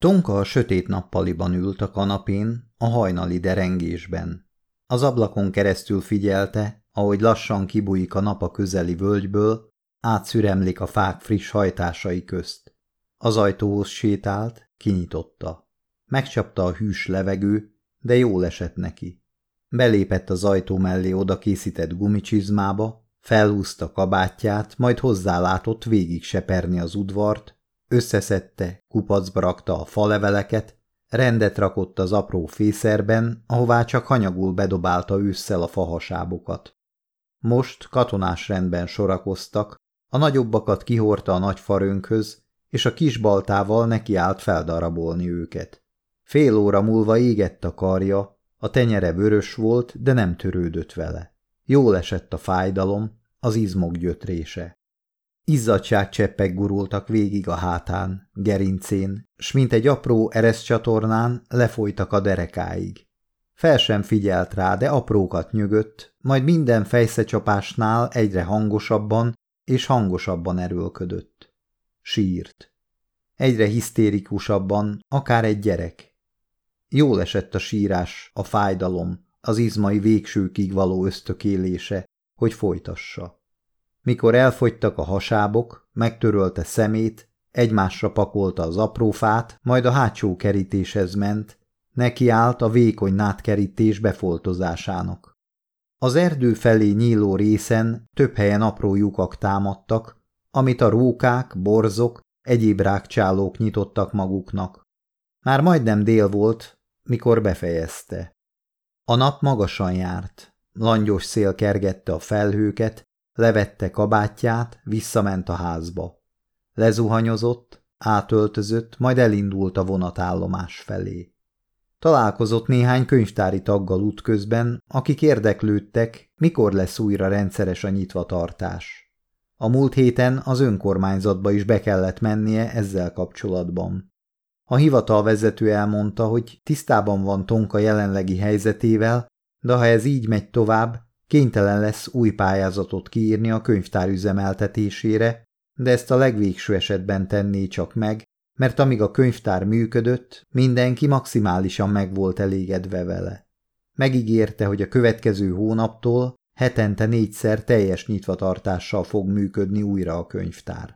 Tonka a sötét nappaliban ült a kanapén, a hajnali derengésben. Az ablakon keresztül figyelte, ahogy lassan kibújik a nap a közeli völgyből, átszüremlik a fák friss hajtásai közt. Az ajtóhoz sétált, kinyitotta. Megcsapta a hűs levegő, de jól esett neki. Belépett az ajtó mellé oda készített gumicsizmába, felhúzta kabátját, majd hozzálátott végig seperni az udvart, összeszedte, kupacba rakta a faleveleket, rendet rakott az apró fészerben, ahová csak hanyagul bedobálta ősszel a fahasábokat. Most katonás rendben sorakoztak, a nagyobbakat kihordta a nagy farönkhöz, és a kis baltával nekiállt feldarabolni őket. Fél óra múlva égett a karja, a tenyere vörös volt, de nem törődött vele. Jól esett a fájdalom, az izmok gyötrése. Izzadságcseppek gurultak végig a hátán, gerincén, s mint egy apró ereszcsatornán lefolytak a derekáig. Fel sem figyelt rá, de aprókat nyögött, majd minden fejszecsapásnál egyre hangosabban és hangosabban erőlködött. Sírt. Egyre hisztérikusabban, akár egy gyerek. Jól esett a sírás, a fájdalom, az izmai végsőkig való ösztökélése, hogy folytassa. Mikor elfogytak a hasábok, megtörölte szemét, egymásra pakolta az apró fát, majd a hátsó kerítéshez ment, nekiállt a vékony nádkerítés befoltozásának. Az erdő felé nyíló részen több helyen apró lyukak támadtak, amit a rókák, borzok, egyéb rákcsálók nyitottak maguknak. Már majdnem dél volt, mikor befejezte. A nap magasan járt, langyos szél kergette a felhőket, levette kabátját, visszament a házba. Lezuhanyozott, átöltözött, majd elindult a vonatállomás felé. Találkozott néhány könyvtári taggal útközben, akik érdeklődtek, mikor lesz újra rendszeres a nyitvatartás. A múlt héten az önkormányzatba is be kellett mennie ezzel kapcsolatban. A hivatalvezető elmondta, hogy tisztában van Tonka jelenlegi helyzetével, de ha ez így megy tovább, kénytelen lesz új pályázatot kiírni a könyvtár üzemeltetésére, de ezt a legvégső esetben tenné csak meg, mert amíg a könyvtár működött, mindenki maximálisan meg volt elégedve vele. Megígérte, hogy a következő hónaptól hetente 4-szer teljes nyitvatartással fog működni újra a könyvtár.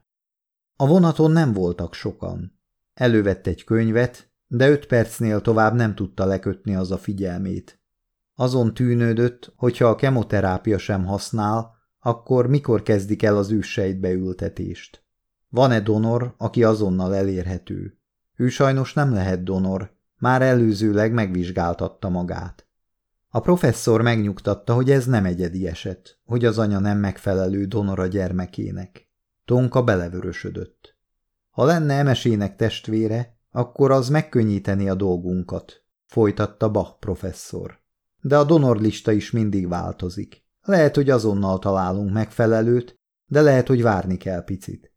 A vonaton nem voltak sokan. Elővett egy könyvet, de 5 percnél tovább nem tudta lekötni az a figyelmét. Azon tűnődött, hogyha a kemoterápia sem használ, akkor mikor kezdik el az őssejtbeültetést. Van-e donor, aki azonnal elérhető? Ő sajnos nem lehet donor, már előzőleg megvizsgáltatta magát. A professzor megnyugtatta, hogy ez nem egyedi eset, hogy az anya nem megfelelő donor a gyermekének. Tonka belevörösödött. Ha lenne Emesének testvére, akkor az megkönnyíteni a dolgunkat, folytatta Bach professzor. De a donorlista is mindig változik. Lehet, hogy azonnal találunk megfelelőt, de lehet, hogy várni kell picit.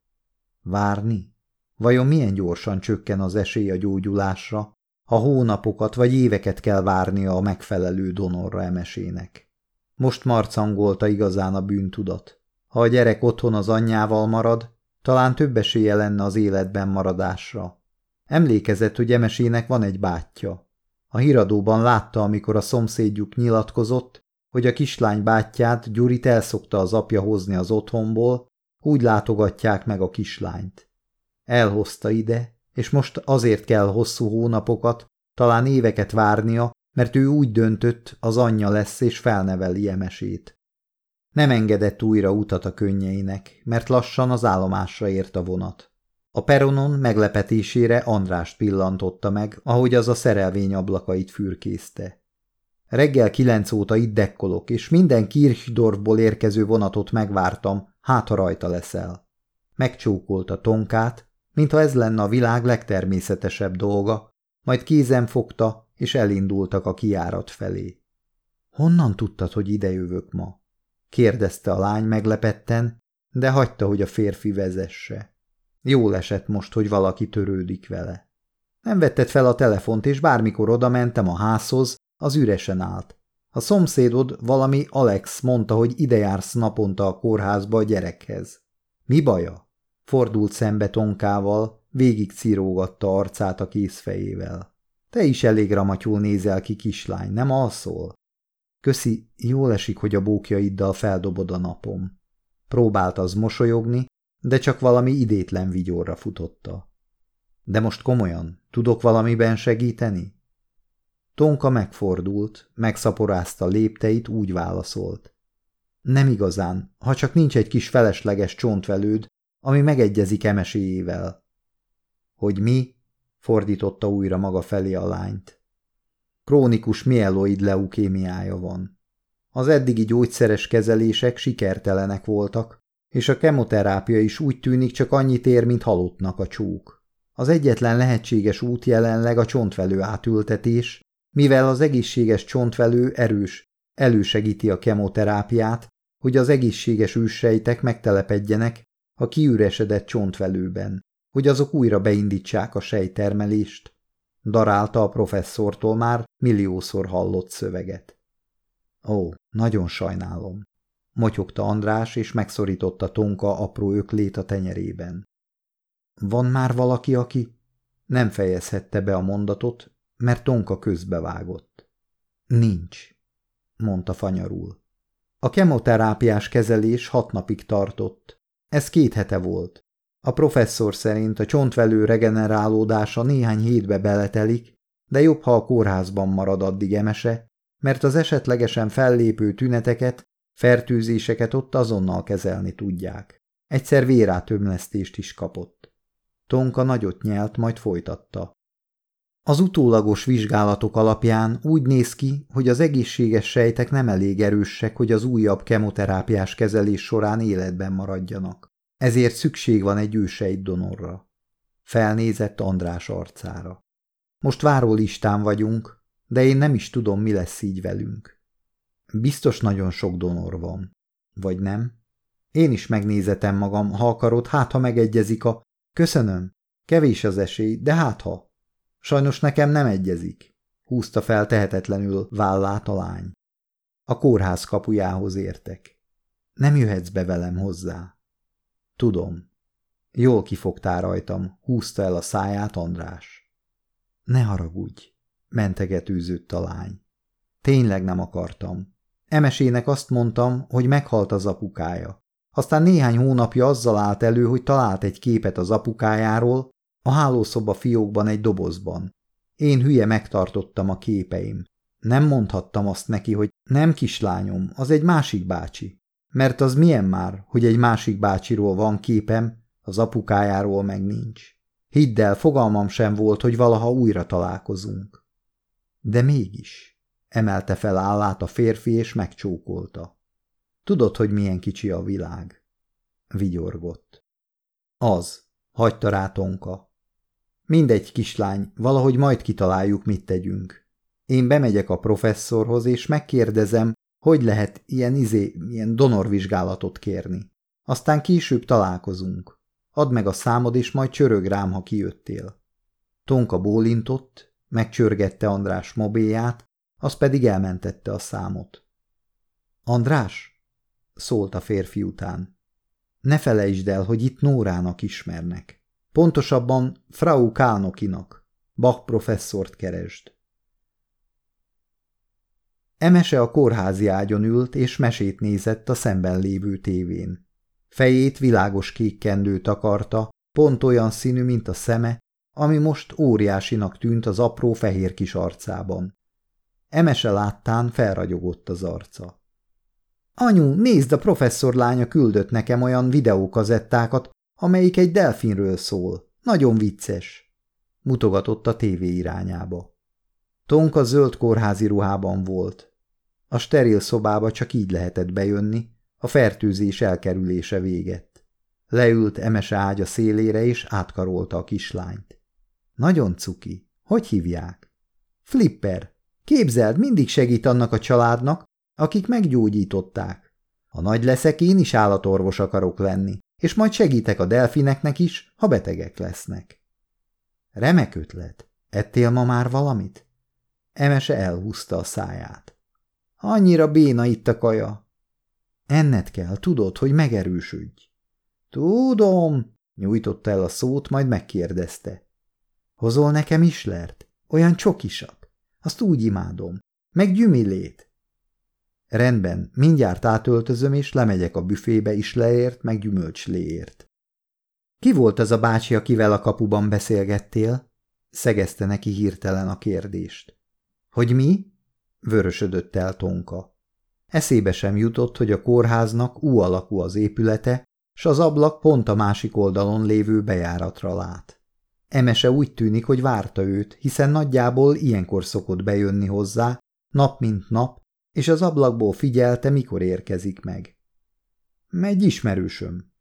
Várni? Vajon milyen gyorsan csökken az esély a gyógyulásra, ha hónapokat vagy éveket kell várnia a megfelelő donorra Emesének? Most marcangolta igazán a bűntudat. Ha a gyerek otthon az anyjával marad, talán több esélye lenne az életben maradásra. Emlékezett, hogy Emesének van egy bátyja. A híradóban látta, amikor a szomszédjuk nyilatkozott, hogy a kislány bátyját, Gyurit elszokta az apja hozni az otthonból, úgy látogatják meg a kislányt. Elhozta ide, és most azért kell hosszú hónapokat, talán éveket várnia, mert ő úgy döntött, az anyja lesz és felneveli Emesét. Nem engedett újra utat a könnyeinek, mert lassan az állomásra ért a vonat. A peronon meglepetésére Andrást pillantotta meg, ahogy az a szerelvény ablakait fürkészte. Reggel 9 óta itt dekkolok, és minden Kirchdorfból érkező vonatot megvártam, hát ha rajta leszel. Megcsókolta Tonkát, mintha ez lenne a világ legtermészetesebb dolga, majd kézen fogta, és elindultak a kijárat felé. Honnan tudtad, hogy idejövök ma? Kérdezte a lány meglepetten, de hagyta, hogy a férfi vezesse. Jól esett most, hogy valaki törődik vele. Nem vetted fel a telefont, és bármikor odamentem a házhoz, az üresen állt. A szomszédod, valami Alex mondta, hogy ide jársz naponta a kórházba a gyerekhez. Mi baja? Fordult szembe Tonkával, végig cirógatta arcát a kézfejével. Te is elég ramatyul nézel ki, kislány, nem alszol? Köszi, jól esik, hogy a bókjaiddal feldobod a napom. Próbált az mosolyogni, de csak valami idétlen vigyorra futotta. De most komolyan, tudok valamiben segíteni? Tonka megfordult, megszaporázta lépteit, úgy válaszolt. Nem igazán, ha csak nincs egy kis felesleges csontvelőd, ami megegyezik emeséjével. Hogy mi? Fordította újra maga felé a lányt. Krónikus mieloid leukémiája van. Az eddigi gyógyszeres kezelések sikertelenek voltak, és a kemoterápia is úgy tűnik csak annyit ér, mint halottnak a csók. Az egyetlen lehetséges út jelenleg a csontvelő átültetés, mivel az egészséges csontvelő erős, elősegíti a kemoterápiát, hogy az egészséges őssejtek megtelepedjenek a kiüresedett csontvelőben, hogy azok újra beindítsák a sejtermelést, darálta a professzortól már milliószor hallott szöveget. Ó, nagyon sajnálom, motyogta András, és megszorította Tonka apró öklét a tenyerében. Van már valaki, aki... Nem fejezhette be a mondatot, mert Tonka közbevágott. Nincs, mondta fanyarul. A kemoterápiás kezelés 6 napig tartott. Ez 2 hete volt. A professzor szerint a csontvelő regenerálódása néhány hétbe beletelik, de jobb, ha a kórházban marad addig Emese, mert az esetlegesen fellépő tüneteket, fertőzéseket ott azonnal kezelni tudják. Egyszer vérátömlesztést is kapott. Tonka nagyot nyelt, majd folytatta. Az utólagos vizsgálatok alapján úgy néz ki, hogy az egészséges sejtek nem elég erősek, hogy az újabb kemoterápiás kezelés során életben maradjanak. Ezért szükség van egy ősejtdonorra. Felnézett András arcára. Most várólistán vagyunk, de én nem is tudom, mi lesz így velünk. Biztos nagyon sok donor van. Vagy nem? Én is megnézetem magam, ha akarod, hát ha megegyezik a... Köszönöm. Kevés az esély, de hát ha... Sajnos nekem nem egyezik, húzta fel tehetetlenül vállát a lány. A kórház kapujához értek. Nem jöhetsz be velem hozzá. Tudom. Jól kifogtál rajtam, húzta el a száját András. Ne haragudj, mentegetőzött a lány. Tényleg nem akartam. Emesének azt mondtam, hogy meghalt az apukája. Aztán néhány hónapja azzal állt elő, hogy talált egy képet az apukájáról, a hálószoba fiókban egy dobozban. Én hülye megtartottam a képeim. Nem mondhattam azt neki, hogy nem kislányom, az egy másik bácsi. Mert az milyen már, hogy egy másik bácsiról van képem, az apukájáról meg nincs. Hidd el, fogalmam sem volt, hogy valaha újra találkozunk. De mégis, emelte fel állát a férfi, és megcsókolta. Tudod, hogy milyen kicsi a világ? Vigyorgott. Az, hagyta rá Tonka. Mindegy, kislány, valahogy majd kitaláljuk, mit tegyünk. Én bemegyek a professzorhoz, és megkérdezem, hogy lehet ilyen donorvizsgálatot kérni. Aztán később találkozunk. Add meg a számod, és majd csörög rám, ha kijöttél. Tonka bólintott, megcsörgette András mobilját, az pedig elmentette a számot. András? Szólt a férfi után. Ne felejtsd el, hogy itt Nórának ismernek. Pontosabban Frau Kálnokinak. Bach professzort keresd. Emese a kórházi ágyon ült, és mesét nézett a szemben lévő tévén. Fejét világos kék kendő takarta, pont olyan színű, mint a szeme, ami most óriásinak tűnt az apró fehér kis arcában. Emese láttán felragyogott az arca. Anyu, nézd, a professzor lánya küldött nekem olyan videókazettákat, amelyik egy delfinről szól. Nagyon vicces. Mutogatott a tévé irányába. Tonka zöld kórházi ruhában volt. A steril szobába csak így lehetett bejönni, a fertőzés elkerülése végett. Leült Emese ágya szélére, és átkarolta a kislányt. Nagyon cuki. Hogy hívják? Flipper. Képzeld, mindig segít annak a családnak, akik meggyógyították. Ha nagy leszek, én is állatorvos akarok lenni, és majd segítek a delfineknek is, ha betegek lesznek. Remek ötlet. Ettél ma már valamit? Emese elhúzta a száját. Annyira béna itt a kaja. Enned kell, tudod, hogy megerősödj. Tudom, Nyújtotta el a szót, majd megkérdezte. Hozol nekem islert? Olyan csokisat? Azt úgy imádom. Meg gyümilét. Rendben, mindjárt átöltözöm, és lemegyek a büfébe islerért, meg gyümölcsléért. Ki volt az a bácsi, akivel a kapuban beszélgettél? Szegezte neki hirtelen a kérdést. Hogy mi? Vörösödött el Tonka. Eszébe sem jutott, hogy a kórháznak U alakú az épülete, s az ablak pont a másik oldalon lévő bejáratra lát. Emese úgy tűnik, hogy várta őt, hiszen nagyjából ilyenkor szokott bejönni hozzá, nap mint nap, és az ablakból figyelte, mikor érkezik meg. Egy ismerősöm.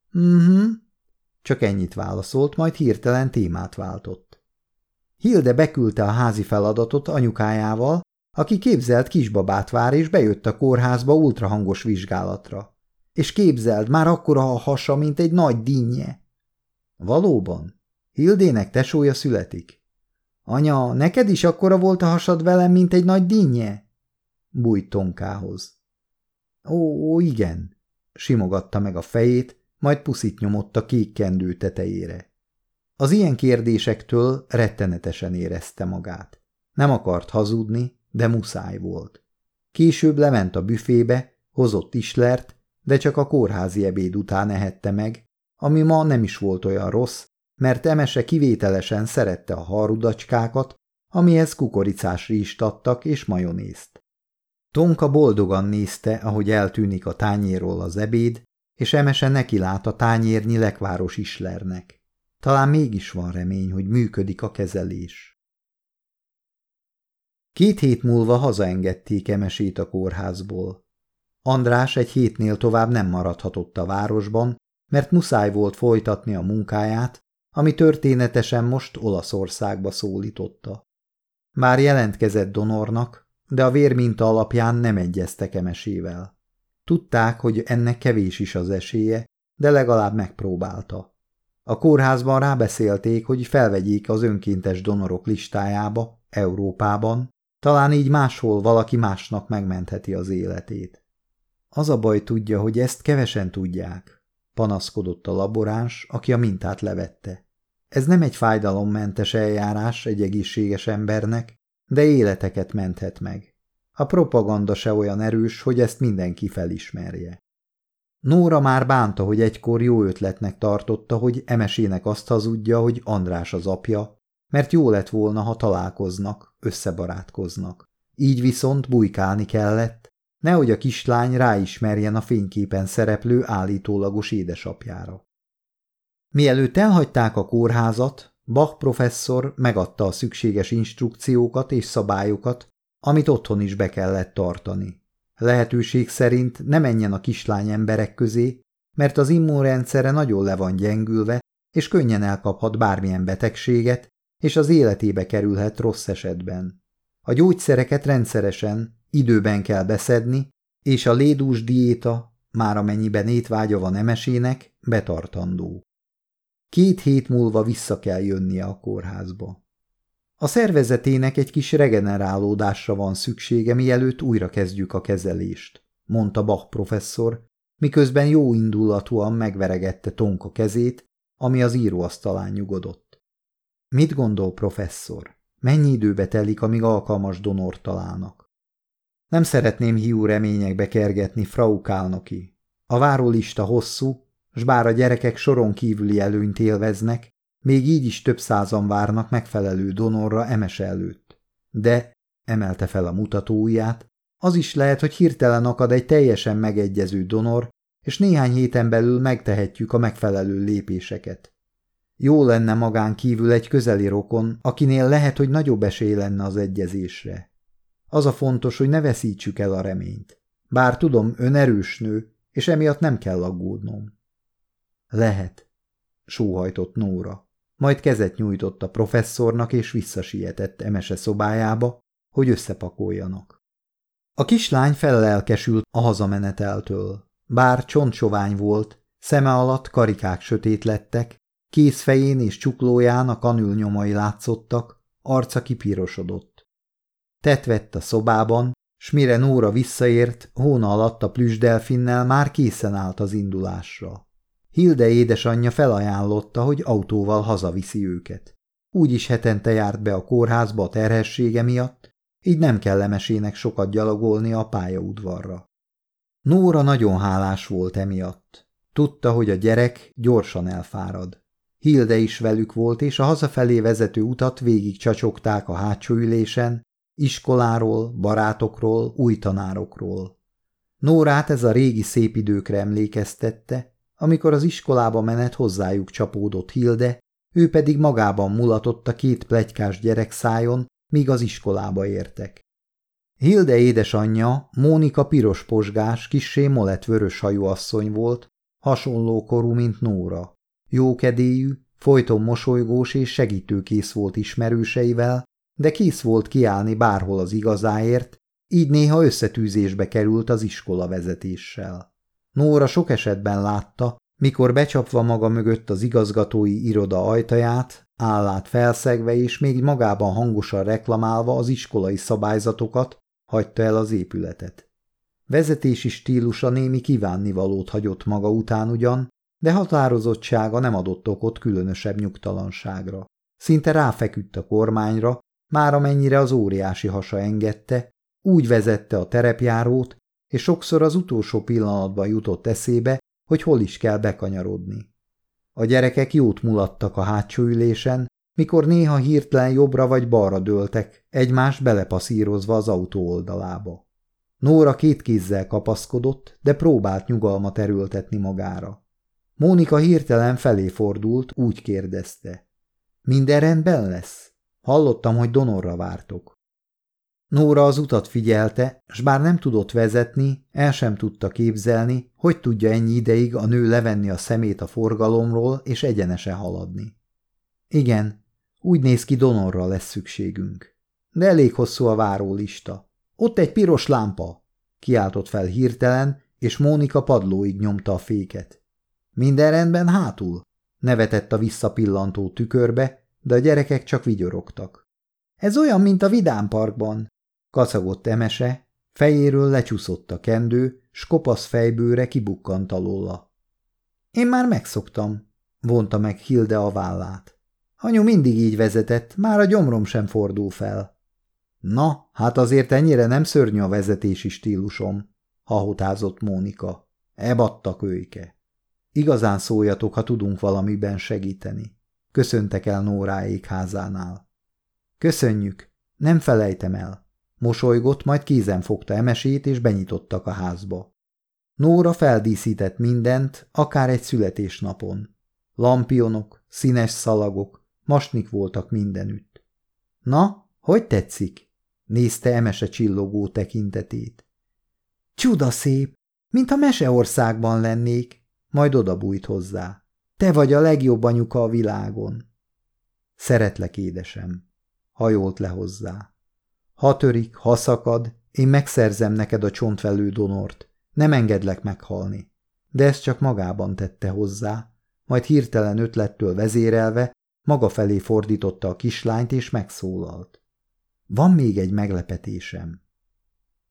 Csak ennyit válaszolt, majd hirtelen témát váltott. Hilde beküldte a házi feladatot anyukájával, aki képzelt kisbabát vár, és bejött a kórházba ultrahangos vizsgálatra. És képzeld, már akkora a hasa, mint egy nagy dinnye. Valóban? Hildének tesója születik? Anya, neked is akkora volt a hasad velem, mint egy nagy dinnye? Bújt Tonkához. Ó, igen, simogatta meg a fejét, majd puszit nyomott a kék kendő tetejére. Az ilyen kérdésektől rettenetesen érezte magát. Nem akart hazudni, de muszáj volt. Később lement a büfébe, hozott islert, de csak a kórházi ebéd után ehette meg, ami ma nem is volt olyan rossz, mert Emese kivételesen szerette a harudacskákat, amihez kukoricás rizst adtak és majonézt. Tonka boldogan nézte, ahogy eltűnik a tányérról az ebéd, és Emese nekilát a tányérnyi lekváros islernek. Talán mégis van remény, hogy működik a kezelés. 2 hét múlva hazaengedték Emesét a kórházból. András egy hétnél tovább nem maradhatott a városban, mert muszáj volt folytatni a munkáját, ami történetesen most Olaszországba szólította. Bár jelentkezett donornak, de a vérminta alapján nem egyeztek Emesével. Tudták, hogy ennek kevés is az esélye, de legalább megpróbálta. A kórházban rábeszélték, hogy felvegyék az önkéntes donorok listájába, Európában, talán így máshol valaki másnak megmentheti az életét. Az a baj tudja, hogy ezt kevesen tudják, panaszkodott a laboráns, aki a mintát levette. Ez nem egy fájdalommentes eljárás egy egészséges embernek, de életeket menthet meg. A propaganda se olyan erős, hogy ezt mindenki felismerje. Nóra már bánta, hogy egykor jó ötletnek tartotta, hogy Emesének azt hazudja, hogy András az apja, mert jó lett volna, ha találkoznak, összebarátkoznak. Így viszont bujkálni kellett, nehogy a kislány ráismerjen a fényképen szereplő állítólagos édesapjára. Mielőtt elhagyták a kórházat, Bach professzor megadta a szükséges instrukciókat és szabályokat, amit otthon is be kellett tartani. Lehetőség szerint ne menjen a kislány emberek közé, mert az immunrendszere nagyon le van gyengülve, és könnyen elkaphat bármilyen betegséget, és az életébe kerülhet rossz esetben. A gyógyszereket rendszeresen, időben kell beszedni, és a lédús diéta, már amennyiben étvágya van Emesének, betartandó. 2 hét múlva vissza kell jönnie a kórházba. A szervezetének egy kis regenerálódásra van szüksége, mielőtt újra kezdjük a kezelést, mondta Bach professzor, miközben jó indulatúan megveregette Tonka kezét, ami az íróasztalán nyugodott. Mit gondol, professzor? Mennyi időbe telik, amíg alkalmas donort találnak? Nem szeretném hiú reményekbe kergetni, Frau Kálnoki. A várólista hosszú, s bár a gyerekek soron kívüli előnyt élveznek, még így is több százan várnak megfelelő donorra Emese előtt. De, emelte fel a mutatóujját, az is lehet, hogy hirtelen akad egy teljesen megegyező donor, és néhány héten belül megtehetjük a megfelelő lépéseket. Jó lenne magán kívül egy közeli rokon, akinél lehet, hogy nagyobb esély lenne az egyezésre. Az a fontos, hogy ne veszítsük el a reményt. Bár tudom, ön erős nő, és emiatt nem kell aggódnom. Lehet, sóhajtott Nóra. Majd kezet nyújtott a professzornak, és visszasietett Emese szobájába, hogy összepakoljanak. A kislány fellelkesült a hazameneteltől. Bár csontsovány volt, szeme alatt karikák sötét lettek, kézfején és csuklóján a kanülnyomai látszottak, arca kipirosodott. Tett vett a szobában, s mire Nóra visszaért, hóna alatt a plüssdelfinnel már készen állt az indulásra. Hilde édesanyja felajánlotta, hogy autóval hazaviszi őket. Úgyis hetente járt be a kórházba a terhessége miatt, így nem kellemesének sokat gyalogolni a pályaudvarra. Nóra nagyon hálás volt emiatt. Tudta, hogy a gyerek gyorsan elfárad. Hilde is velük volt, és a hazafelé vezető utat végig csacsogták a hátsó ülésen, iskoláról, barátokról, új tanárokról. Nórát ez a régi szép időkre emlékeztette, amikor az iskolába menet hozzájuk csapódott Hilde, ő pedig magában mulatott a két pletykás gyerek szájon, míg az iskolába értek. Hilde édesanyja, Mónika pirosposgás, kissé molett vörös hajú asszony volt, hasonló korú, mint Nóra. Jókedélyű, folyton mosolygós és segítőkész volt ismerőseivel, de kész volt kiállni bárhol az igazáért, így néha összetűzésbe került az iskolavezetéssel. Nóra sok esetben látta, mikor becsapva maga mögött az igazgatói iroda ajtaját, állát felszegve és még magában hangosan reklamálva az iskolai szabályzatokat, hagyta el az épületet. Vezetési stílusa némi kívánnivalót hagyott maga után ugyan, de határozottsága nem adott okot különösebb nyugtalanságra. Szinte ráfeküdt a kormányra, már amennyire az óriási hasa engedte, úgy vezette a terepjárót, és sokszor az utolsó pillanatban jutott eszébe, hogy hol is kell bekanyarodni. A gyerekek jót mulattak a hátsó ülésen, mikor néha hirtelen jobbra vagy balra dőltek, egymást belepaszírozva az autó oldalába. Nóra két kézzel kapaszkodott, de próbált nyugalmat erőltetni magára. Mónika hirtelen felé fordult, úgy kérdezte. Minden rendben lesz? Hallottam, hogy Donorra vártok. Nóra az utat figyelte, s bár nem tudott vezetni, el sem tudta képzelni, hogy tudja ennyi ideig a nő levenni a szemét a forgalomról és egyenesen haladni. Igen, úgy néz ki, Donorra lesz szükségünk. De elég hosszú a várólista. Ott egy piros lámpa! Kiáltott fel hirtelen, és Mónika padlóig nyomta a féket. Minden rendben hátul? Nevetett a visszapillantó tükörbe, de a gyerekek csak vigyorogtak. Ez olyan, mint a vidámparkban, kacagott Emese, fejéről lecsúszott a kendő, s kopasz fejbőre kibukkant alóla. Én már megszoktam, vonta meg Hilde a vállát. Anyu mindig így vezetett, már a gyomrom sem fordul fel. Na, hát azért ennyire nem szörnyű a vezetési stílusom, hahotázott Mónika. Ebatta kölyke. Igazán szóljatok, ha tudunk valamiben segíteni. Köszöntek el Nóráék házánál. Köszönjük, nem felejtem el. Mosolygott, majd kézen fogta Emesét, és benyitottak a házba. Nóra feldíszített mindent, akár egy születésnapon. Lampionok, színes szalagok, masnik voltak mindenütt. Na, hogy tetszik? Nézte Emese csillogó tekintetét. Csuda szép, mintha meseországban lennék, majd odabújt hozzá. Te vagy a legjobb anyuka a világon. Szeretlek, édesem, hajolt le hozzá. Ha törik, ha szakad, én megszerzem neked a csontvelő Donort, nem engedlek meghalni. De ezt csak magában tette hozzá, majd hirtelen ötlettől vezérelve maga felé fordította a kislányt és megszólalt. Van még egy meglepetésem.